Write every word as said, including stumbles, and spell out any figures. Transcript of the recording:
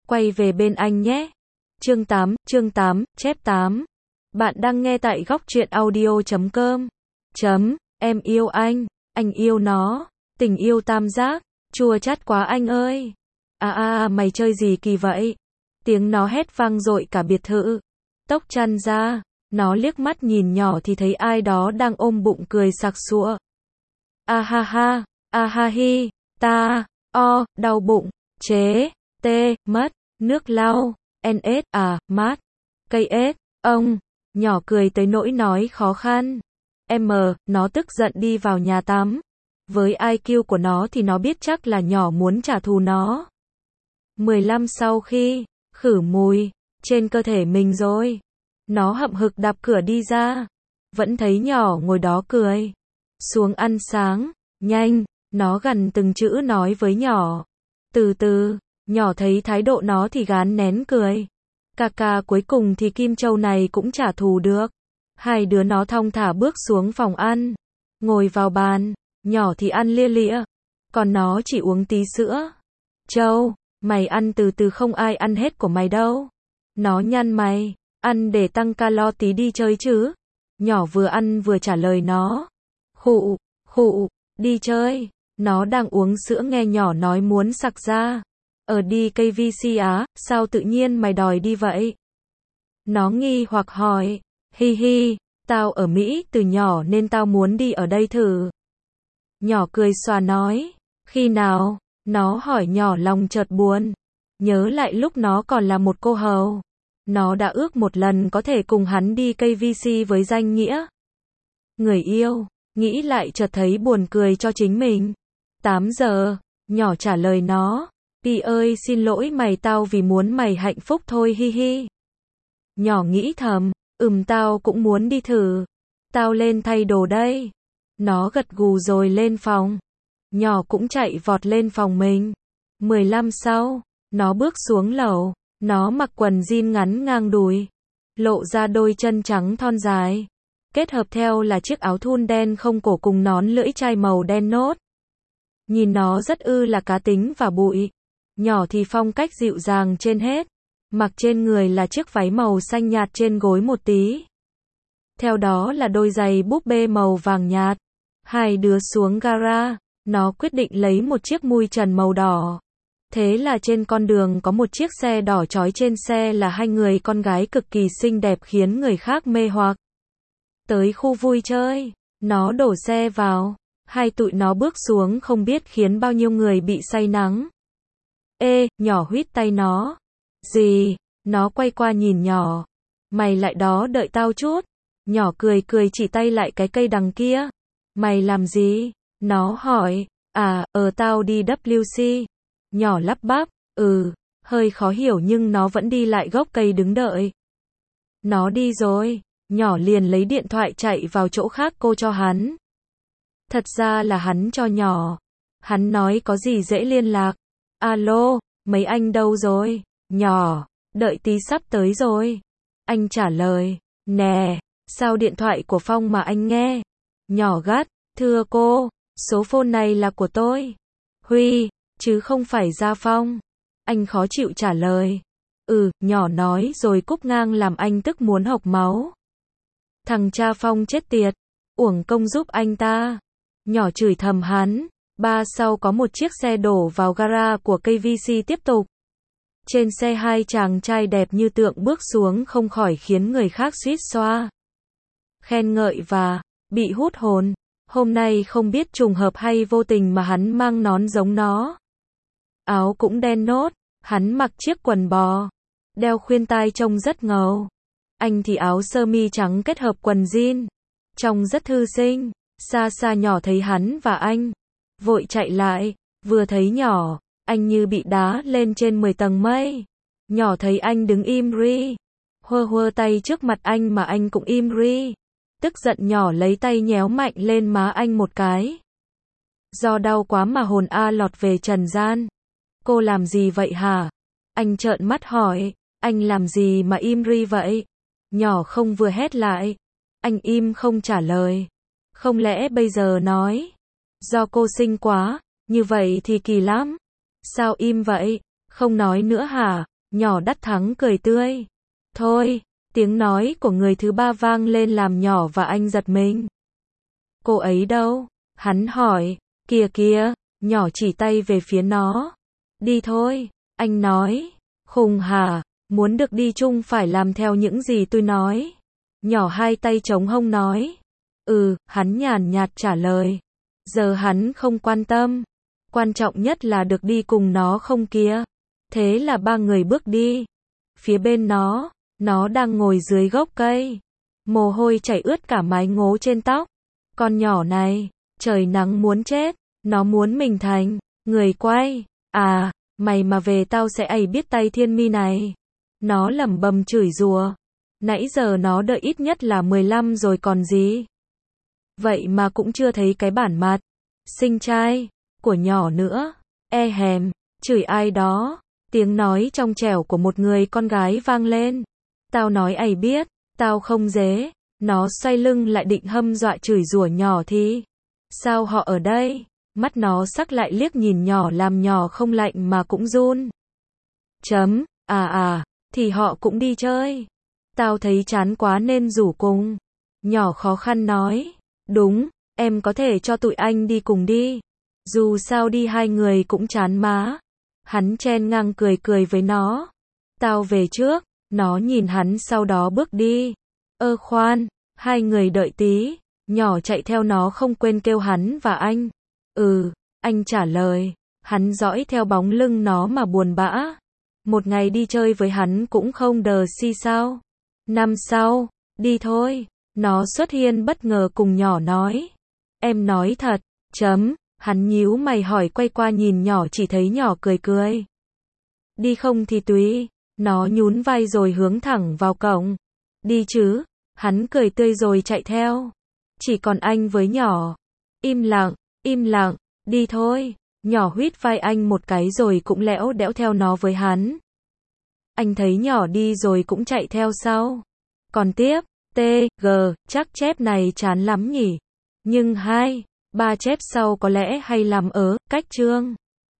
quay về bên anh nhé. Chương tám, chương tám, chép tám. Bạn đang nghe tại góc truyện audio chấm com. Chấm, em yêu anh, anh yêu nó, tình yêu tam giác, chua chát quá anh ơi. À à à mày chơi gì kỳ vậy? Tiếng nó hét vang dội cả biệt thự. Tóc chăn ra, nó liếc mắt nhìn nhỏ thì thấy ai đó đang ôm bụng cười sặc sụa. A ha ha, a ha hi, ta, o, đau bụng, chế, tê, mất, nước lau, en ết, à, mát, cây ết, ông, nhỏ cười tới nỗi nói khó khăn. Em, nó tức giận đi vào nhà tắm. Với i kiu của nó thì nó biết chắc là nhỏ muốn trả thù nó. mười lăm sau khi khử mùi trên cơ thể mình rồi, nó hậm hực đạp cửa đi ra. Vẫn thấy nhỏ ngồi đó cười. Xuống ăn sáng, nhanh, nó gằn từng chữ nói với nhỏ. Từ từ, nhỏ thấy thái độ nó thì gán nén cười. Cà cà cuối cùng thì Kim Châu này cũng trả thù được. Hai đứa nó thong thả bước xuống phòng ăn. Ngồi vào bàn, nhỏ thì ăn lia lịa. Còn nó chỉ uống tí sữa. Châu, mày ăn từ từ không ai ăn hết của mày đâu. Nó nhăn mày, ăn để tăng calo tí đi chơi chứ. Nhỏ vừa ăn vừa trả lời nó. Khụ, khụ, đi chơi. Nó đang uống sữa nghe nhỏ nói muốn sặc ra. Ở đi ca vê xê á, sao tự nhiên mày đòi đi vậy? Nó nghi hoặc hỏi. Hi hi, tao ở Mỹ từ nhỏ nên tao muốn đi ở đây thử. Nhỏ cười xòa nói. Khi nào? Nó hỏi nhỏ lòng chợt buồn. Nhớ lại lúc nó còn là một cô hầu. Nó đã ước một lần có thể cùng hắn đi ca vê xê với danh nghĩa người yêu. Nghĩ lại chợt thấy buồn cười cho chính mình. tám giờ, nhỏ trả lời nó. Pi ơi xin lỗi mày tao vì muốn mày hạnh phúc thôi hi hi. Nhỏ nghĩ thầm, ừm tao cũng muốn đi thử. Tao lên thay đồ đây. Nó gật gù rồi lên phòng. Nhỏ cũng chạy vọt lên phòng mình. mười lăm sau, nó bước xuống lầu. Nó mặc quần jean ngắn ngang đùi. Lộ ra đôi chân trắng thon dài. Kết hợp theo là chiếc áo thun đen không cổ cùng nón lưỡi chai màu đen nốt. Nhìn nó rất ư là cá tính và bụi. Nhỏ thì phong cách dịu dàng trên hết. Mặc trên người là chiếc váy màu xanh nhạt trên gối một tí. Theo đó là đôi giày búp bê màu vàng nhạt. Hai đứa xuống gara. Nó quyết định lấy một chiếc mui trần màu đỏ. Thế là trên con đường có một chiếc xe đỏ chói, trên xe là hai người con gái cực kỳ xinh đẹp khiến người khác mê hoặc. Tới khu vui chơi, nó đổ xe vào. Hai tụi nó bước xuống không biết khiến bao nhiêu người bị say nắng. Ê, nhỏ huýt tay nó. Gì? Nó quay qua nhìn nhỏ. Mày lại đó đợi tao chút. Nhỏ cười cười chỉ tay lại cái cây đằng kia. Mày làm gì? Nó hỏi. À, ờ tao đi vê kép xê. Nhỏ lắp bắp. Ừ, hơi khó hiểu nhưng nó vẫn đi lại gốc cây đứng đợi. Nó đi rồi. Nhỏ liền lấy điện thoại chạy vào chỗ khác cô cho hắn. Thật ra là hắn cho nhỏ. Hắn nói có gì dễ liên lạc. Alo, mấy anh đâu rồi? Nhỏ, đợi tí sắp tới rồi. Anh trả lời. Nè, sao điện thoại của Phong mà anh nghe? Nhỏ gắt. Thưa cô, số phone này là của tôi. Huy, chứ không phải Gia Phong. Anh khó chịu trả lời. Ừ, nhỏ nói rồi cúp ngang làm anh tức muốn hộc máu. Thằng cha Phong chết tiệt. Uổng công giúp anh ta. Nhỏ chửi thầm hắn. Ba sau có một chiếc xe đổ vào gara của ca vê xê tiếp tục. Trên xe hai chàng trai đẹp như tượng bước xuống không khỏi khiến người khác suýt xoa. Khen ngợi và bị hút hồn. Hôm nay không biết trùng hợp hay vô tình mà hắn mang nón giống nó. Áo cũng đen nốt. Hắn mặc chiếc quần bò. Đeo khuyên tai trông rất ngầu. Anh thì áo sơ mi trắng kết hợp quần jean. Trông rất thư sinh. Xa xa nhỏ thấy hắn và anh. Vội chạy lại. Vừa thấy nhỏ, anh như bị đá lên trên mười tầng mây. Nhỏ thấy anh đứng im ri. Hơ hơ tay trước mặt anh mà anh cũng im ri. Tức giận nhỏ lấy tay nhéo mạnh lên má anh một cái. Do đau quá mà hồn A lọt về trần gian. Cô làm gì vậy hả? Anh trợn mắt hỏi. Anh làm gì mà im ri vậy? Nhỏ không vừa hét lại. Anh im không trả lời. Không lẽ bây giờ nói. Do cô xinh quá, như vậy thì kỳ lắm. Sao im vậy? Không nói nữa hả? Nhỏ đắc thắng cười tươi. Thôi, tiếng nói của người thứ ba vang lên làm nhỏ và anh giật mình. Cô ấy đâu? Hắn hỏi. Kìa kìa, nhỏ chỉ tay về phía nó. Đi thôi, anh nói. Khùng hả, muốn được đi chung phải làm theo những gì tôi nói. Nhỏ hai tay chống hông nói. Ừ, hắn nhàn nhạt trả lời. Giờ hắn không quan tâm. Quan trọng nhất là được đi cùng nó không kia. Thế là ba người bước đi. Phía bên nó, nó đang ngồi dưới gốc cây. Mồ hôi chảy ướt cả mái ngố trên tóc. Con nhỏ này, trời nắng muốn chết. Nó muốn mình thành người quay. À, mày mà về tao sẽ ày biết tay Thiên Mi này. Nó lẩm bẩm chửi rủa. Nãy giờ nó đợi ít nhất là mười lăm rồi còn gì. Vậy mà cũng chưa thấy cái bản mặt xinh trai của nhỏ nữa. E hèm, chửi ai đó. Tiếng nói trong trẻo của một người con gái vang lên. Tao nói ày biết, tao không dế. Nó xoay lưng lại định hâm dọa chửi rủa nhỏ thì. Sao họ ở đây? Mắt nó sắc lại liếc nhìn nhỏ làm nhỏ không lạnh mà cũng run. Chấm, à à, thì họ cũng đi chơi. Tao thấy chán quá nên rủ cùng. Nhỏ khó khăn nói. Đúng, em có thể cho tụi anh đi cùng đi. Dù sao đi hai người cũng chán má. Hắn chen ngang cười cười với nó. Tao về trước. Nó nhìn hắn sau đó bước đi. Ơ khoan, hai người đợi tí. Nhỏ chạy theo nó không quên kêu hắn và anh. Ừ, anh trả lời. Hắn dõi theo bóng lưng nó mà buồn bã. Một ngày đi chơi với hắn cũng không đờ si sao. Năm sau, đi thôi. Nó xuất hiện bất ngờ cùng nhỏ nói. Em nói thật, chấm. Hắn nhíu mày hỏi quay qua nhìn nhỏ chỉ thấy nhỏ cười cười. Đi không thì tùy. Nó nhún vai rồi hướng thẳng vào cổng. Đi chứ. Hắn cười tươi rồi chạy theo. Chỉ còn anh với nhỏ. Im lặng, im lặng, đi thôi. Nhỏ huýt vai anh một cái rồi cũng lẽo đẽo theo nó với hắn. Anh thấy nhỏ đi rồi cũng chạy theo sau. Còn tiếp, T, G, chắc chép này chán lắm nhỉ. Nhưng hai, ba chép sau có lẽ hay làm ở cách chương.